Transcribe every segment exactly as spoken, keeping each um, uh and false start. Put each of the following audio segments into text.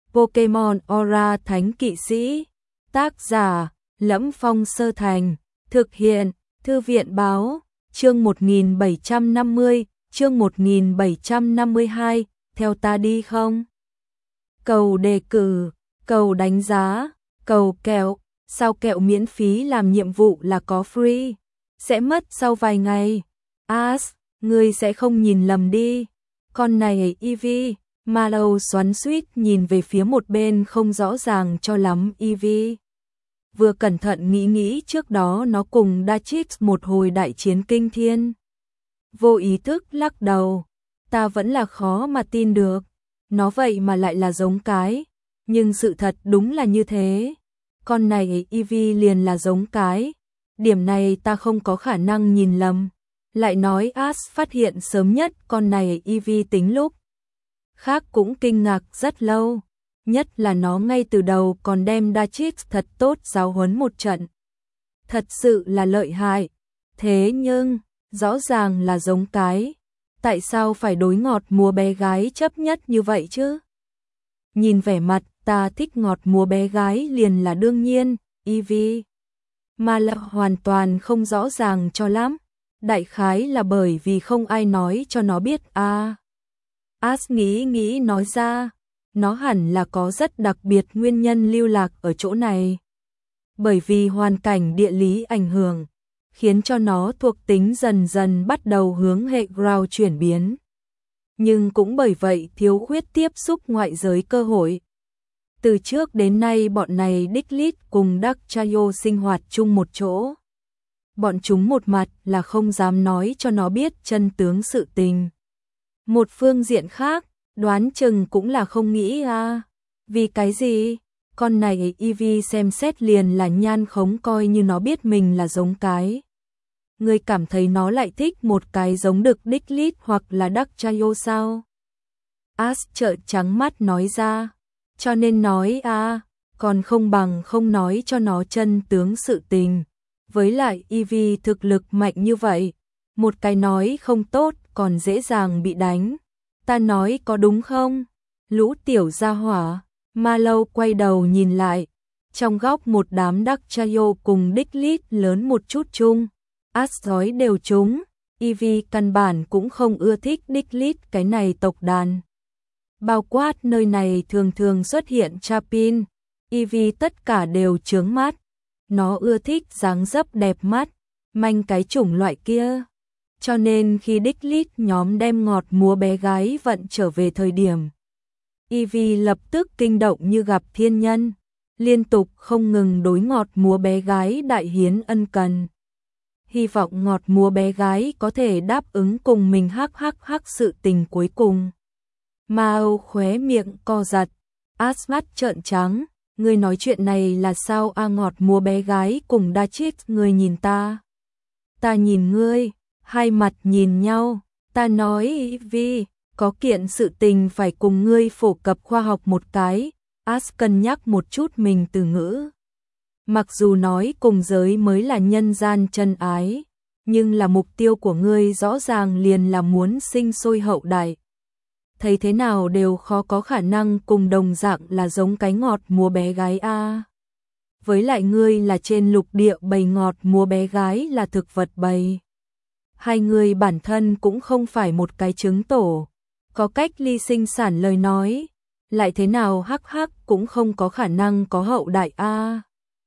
Pokemon Aura Thánh Kỵ Sĩ. Tác giả: Lẫm Phong Sơ Thành. Thực hiện: Thư viện báo. Chương một nghìn bảy trăm năm mươi, chương một nghìn bảy trăm năm mươi hai, theo ta đi không? Cầu đề cử, cầu đánh giá, cầu kẹo, sao kẹo miễn phí làm nhiệm vụ là có free, sẽ mất sau vài ngày. As, ngươi sẽ không nhìn lầm đi. Con này Eevee, Mallow xoắn xuýt nhìn về phía một bên không rõ ràng cho lắm Eevee. Vừa cẩn thận nghĩ nghĩ trước đó nó cùng Dachit một hồi đại chiến kinh thiên. Vô ý thức lắc đầu, ta vẫn là khó mà tin được, nó vậy mà lại là giống cái, nhưng sự thật đúng là như thế. Con này Eevee liền là giống cái, điểm này ta không có khả năng nhìn lầm. Lại nói As phát hiện sớm nhất con này Eevee tính lúc khác cũng kinh ngạc rất lâu. Nhất là nó ngay từ đầu còn đem Dachit thật tốt giáo huấn một trận. Thật sự là lợi hại. Thế nhưng, rõ ràng là giống cái. Tại sao phải đối ngọt múa bé gái chấp nhất như vậy chứ? Nhìn vẻ mặt, ta thích ngọt múa bé gái liền là đương nhiên, Eevee. Mà là hoàn toàn không rõ ràng cho lắm. Đại khái là bởi vì không ai nói cho nó biết à. As nghĩ nghĩ nói ra. Nó hẳn là có rất đặc biệt nguyên nhân lưu lạc ở chỗ này. Bởi vì hoàn cảnh địa lý ảnh hưởng, khiến cho nó thuộc tính dần dần bắt đầu hướng hệ ground chuyển biến. Nhưng cũng bởi vậy thiếu khuyết tiếp xúc ngoại giới cơ hội. Từ trước đến nay bọn này Diglett cùng Dugtrio sinh hoạt chung một chỗ. Bọn chúng một mặt là không dám nói cho nó biết chân tướng sự tình. Một phương diện khác, đoán chừng cũng là không nghĩ à. Vì cái gì? Con này Eevee xem xét liền là nhan khống coi như nó biết mình là giống cái. Người cảm thấy nó lại thích một cái giống đực Diglett hoặc là Dugtrio sao? As trợn trắng mắt nói ra. Cho nên nói à, còn không bằng không nói cho nó chân tướng sự tình. Với lại Eevee thực lực mạnh như vậy, một cái nói không tốt còn dễ dàng bị đánh. Ta nói có đúng không? Lũ tiểu gia hỏa. Mallow quay đầu nhìn lại. Trong góc một đám Dugtrio cùng Diglett lớn một chút chung. As nói đều chúng. Eevee căn bản cũng không ưa thích Diglett cái này tộc đàn. Bao quát nơi này thường thường xuất hiện Chapin. Eevee tất cả đều chướng mắt. Nó ưa thích dáng dấp đẹp mắt. Manh cái chủng loại kia. Cho nên khi Diglett nhóm đem ngọt múa bé gái vận trở về thời điểm, Eevee lập tức kinh động như gặp thiên nhân, liên tục không ngừng đối ngọt múa bé gái đại hiến ân cần. Hy vọng ngọt múa bé gái có thể đáp ứng cùng mình hắc hắc hắc sự tình cuối cùng. Mao khóe miệng co giật, As mắt trợn trắng, ngươi nói chuyện này là sao a? Ngọt múa bé gái cùng Dachit, ngươi nhìn ta, ta nhìn ngươi. Hai mặt nhìn nhau, ta nói Eevee, có kiện sự tình phải cùng ngươi phổ cập khoa học một cái. As cân nhắc một chút mình từ ngữ. Mặc dù nói cùng giới mới là nhân gian chân ái, nhưng là mục tiêu của ngươi rõ ràng liền là muốn sinh sôi hậu đại. Thấy thế nào đều khó có khả năng cùng đồng dạng là giống cái ngọt múa bé gái a. Với lại ngươi là trên lục địa bầy ngọt múa bé gái là thực vật bầy. Hai người bản thân cũng không phải một cái trứng tổ, có cách ly sinh sản lời nói, lại thế nào hắc hắc cũng không có khả năng có hậu đại a.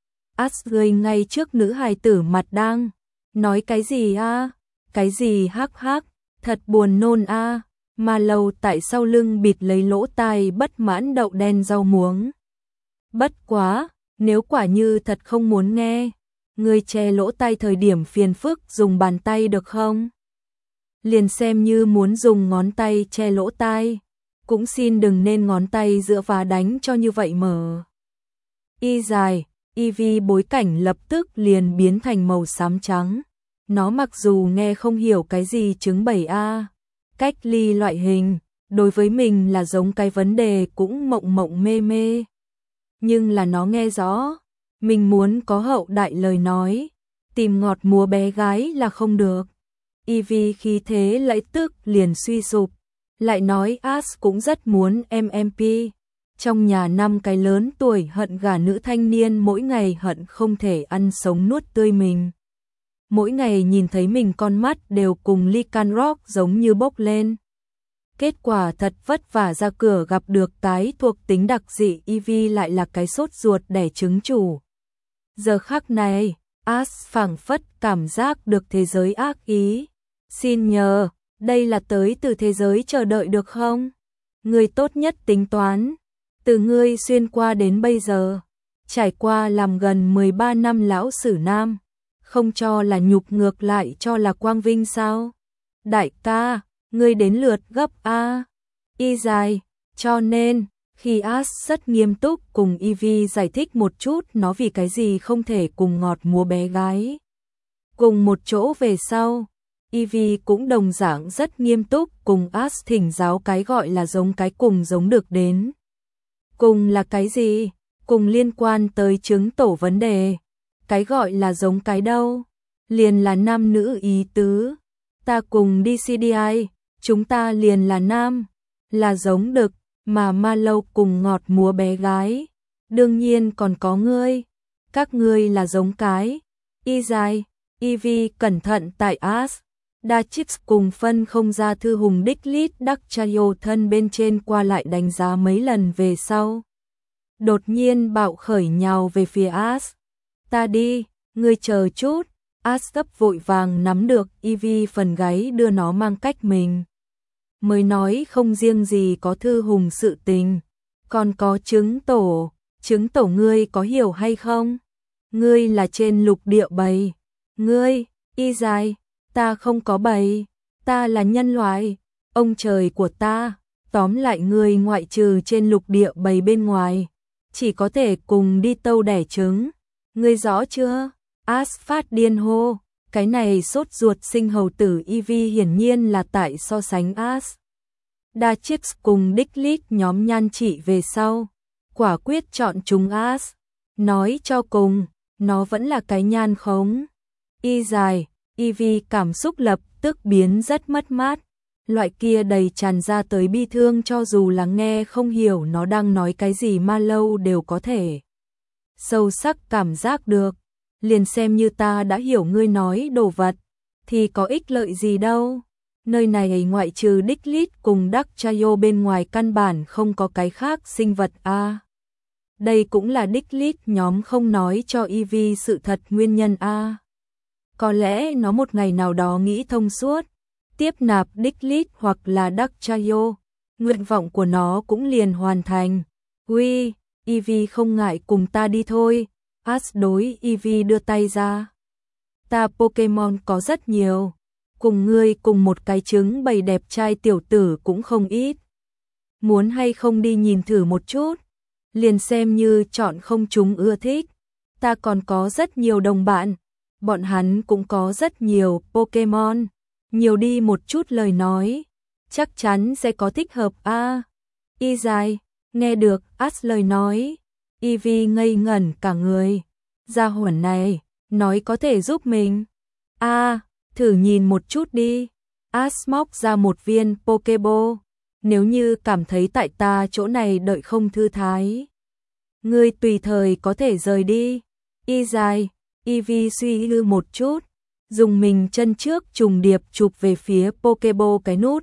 As người ngay trước nữ hài tử mặt đang, nói cái gì a? Cái gì hắc hắc, thật buồn nôn a. Mallow tại sau lưng bịt lấy lỗ tai bất mãn đậu đen rau muống. Bất quá, nếu quả như thật không muốn nghe, ngươi che lỗ tai thời điểm phiền phức dùng bàn tay được không? Liền xem như muốn dùng ngón tay che lỗ tai, cũng xin đừng nên ngón tay giữa và đánh cho như vậy mở. Y dài, Eevee bối cảnh lập tức liền biến thành màu xám trắng. Nó mặc dù nghe không hiểu cái gì chứng bảy a, cách ly loại hình, đối với mình là giống cái vấn đề cũng mộng mộng mê mê. Nhưng là nó nghe rõ. Mình muốn có hậu đại lời nói, tìm ngọt múa bé gái là không được. Eevee khi thế lấy tức liền suy sụp, lại nói As cũng rất muốn em em pê. Trong nhà năm cái lớn tuổi hận gả nữ thanh niên mỗi ngày hận không thể ăn sống nuốt tươi mình. Mỗi ngày nhìn thấy mình con mắt đều cùng Lycan Rock giống như bốc lên. Kết quả thật vất vả ra cửa gặp được cái thuộc tính đặc dị Eevee lại là cái sốt ruột đẻ trứng chủ. Giờ khắc này, Ash phảng phất cảm giác được thế giới ác ý. Xin nhờ, đây là tới từ thế giới chờ đợi được không? Người tốt nhất tính toán. Từ ngươi xuyên qua đến bây giờ, trải qua làm gần mười ba năm lão sử nam, không cho là nhục ngược lại cho là quang vinh sao? Đại ca, ngươi đến lượt gấp a. Y dài, cho nên, khi Ash rất nghiêm túc cùng Eevee giải thích một chút nó vì cái gì không thể cùng ngọt múa bé gái. Cùng một chỗ về sau, Eevee cũng đồng dạng rất nghiêm túc cùng Ash thỉnh giáo cái gọi là giống cái cùng giống được đến. Cùng là cái gì? Cùng liên quan tới trứng tổ vấn đề. Cái gọi là giống cái đâu? Liền là nam nữ ý tứ. Ta cùng đi xê đê i, chúng ta liền là nam, là giống đực, mà ma lâu cùng ngọt múa bé gái. Đương nhiên còn có ngươi. Các ngươi là giống cái. Y dài, Eevee cẩn thận tại Ash. Dachix cùng phân không ra thư hùng đích lít đắc chayo thân bên trên qua lại đánh giá mấy lần về sau. Đột nhiên bạo khởi nhào về phía Ash. Ta đi, ngươi chờ chút. Ash gấp vội vàng nắm được Eevee phần gáy đưa nó mang cách mình. Mới nói không riêng gì có thư hùng sự tình, còn có trứng tổ. Trứng tổ ngươi có hiểu hay không? Ngươi là trên lục địa bầy. Ngươi, y dài. Ta không có bầy, ta là nhân loại, ông trời của ta, tóm lại ngươi ngoại trừ trên lục địa bầy bên ngoài, chỉ có thể cùng đi tâu đẻ trứng, ngươi rõ chưa? Ash phát điên hô, cái này sốt ruột sinh hầu tử Eevee hiển nhiên là tại so sánh Ash. Dachix cùng Diglett nhóm nhan chỉ về sau, quả quyết chọn chúng Ash, nói cho cùng, nó vẫn là cái nhan khống. Y dài. Eevee cảm xúc lập tức biến rất mất mát, loại kia đầy tràn ra tới bi thương cho dù là nghe không hiểu nó đang nói cái gì ma lâu đều có thể sâu sắc cảm giác được, liền xem như ta đã hiểu ngươi nói đồ vật, thì có ích lợi gì đâu, nơi này ngoại trừ Diglett cùng Đắc Chayo bên ngoài căn bản không có cái khác sinh vật a. À, đây cũng là Diglett nhóm không nói cho Eevee sự thật nguyên nhân a. À. Có lẽ nó một ngày nào đó nghĩ thông suốt, tiếp nạp Diglett hoặc là Đắc Chayo, nguyện vọng của nó cũng liền hoàn thành. Uy, Eevee không ngại cùng ta đi thôi. Ash đối Eevee đưa tay ra. Ta Pokemon có rất nhiều, cùng ngươi cùng một cái trứng bầy đẹp trai tiểu tử cũng không ít. Muốn hay không đi nhìn thử một chút, liền xem như chọn không chúng ưa thích. Ta còn có rất nhiều đồng bạn. Bọn hắn cũng có rất nhiều Pokemon, nhiều đi một chút lời nói, chắc chắn sẽ có thích hợp a. À, y dài, nghe được Ash lời nói, Eevee ngây ngẩn cả người, gia hỏa này, nói có thể giúp mình. A, à, thử nhìn một chút đi. Ash móc ra một viên Pokeball, nếu như cảm thấy tại ta chỗ này đợi không thư thái, ngươi tùy thời có thể rời đi. Y dài. Eevee suy tư một chút, dùng mình chân trước trùng điệp chụp về phía Pokeball cái nút.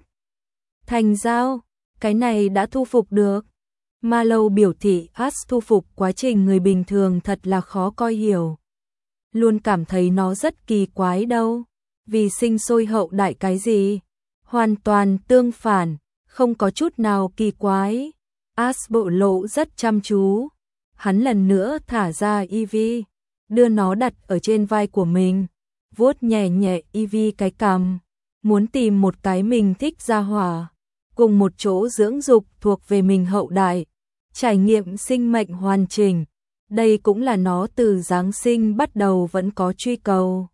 Thành giao, cái này đã thu phục được. Ma lâu biểu thị Ash thu phục quá trình người bình thường thật là khó coi hiểu. Luôn cảm thấy nó rất kỳ quái đâu, vì sinh sôi hậu đại cái gì. Hoàn toàn tương phản, không có chút nào kỳ quái. Ash bộ lộ rất chăm chú, hắn lần nữa thả ra Eevee. Đưa nó đặt ở trên vai của mình, vuốt nhẹ nhẹ Eevee cái cằm, muốn tìm một cái mình thích gia hỏa, cùng một chỗ dưỡng dục thuộc về mình hậu đại, trải nghiệm sinh mệnh hoàn chỉnh. Đây cũng là nó từ Giáng sinh bắt đầu vẫn có truy cầu.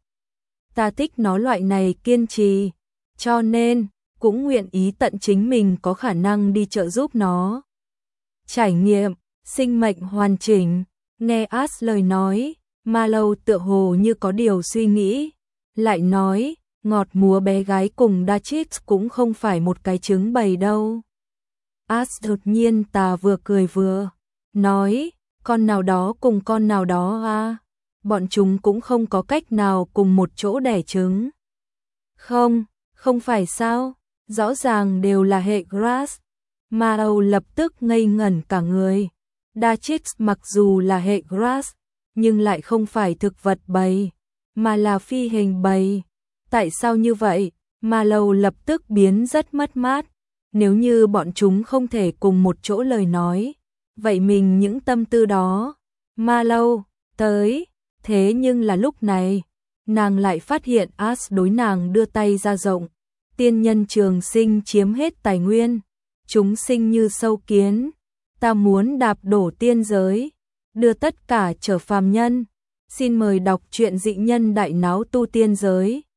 Ta thích nó loại này kiên trì, cho nên cũng nguyện ý tận chính mình có khả năng đi trợ giúp nó. Trải nghiệm sinh mệnh hoàn chỉnh, nghe Ash lời nói. Ma lâu tựa hồ như có điều suy nghĩ, lại nói, ngọt múa bé gái cùng Dachix cũng không phải một cái trứng bầy đâu. As đột nhiên ta vừa cười vừa nói, con nào đó cùng con nào đó à, bọn chúng cũng không có cách nào cùng một chỗ đẻ trứng. Không, không phải sao, rõ ràng đều là hệ grass. Mao lập tức ngây ngẩn cả người. Datrix mặc dù là hệ grass, nhưng lại không phải thực vật bầy, mà là phi hình bầy. Tại sao như vậy? Mao lập tức biến rất mất mát. Nếu như bọn chúng không thể cùng một chỗ lời nói, vậy mình những tâm tư đó. Mao tới, thế nhưng là lúc này, nàng lại phát hiện As đối nàng đưa tay ra rộng. Tiên nhân trường sinh chiếm hết tài nguyên, chúng sinh như sâu kiến, ta muốn đạp đổ tiên giới, đưa tất cả trở phàm nhân. Xin mời đọc truyện Dị Nhân Đại Náo Tu Tiên Giới.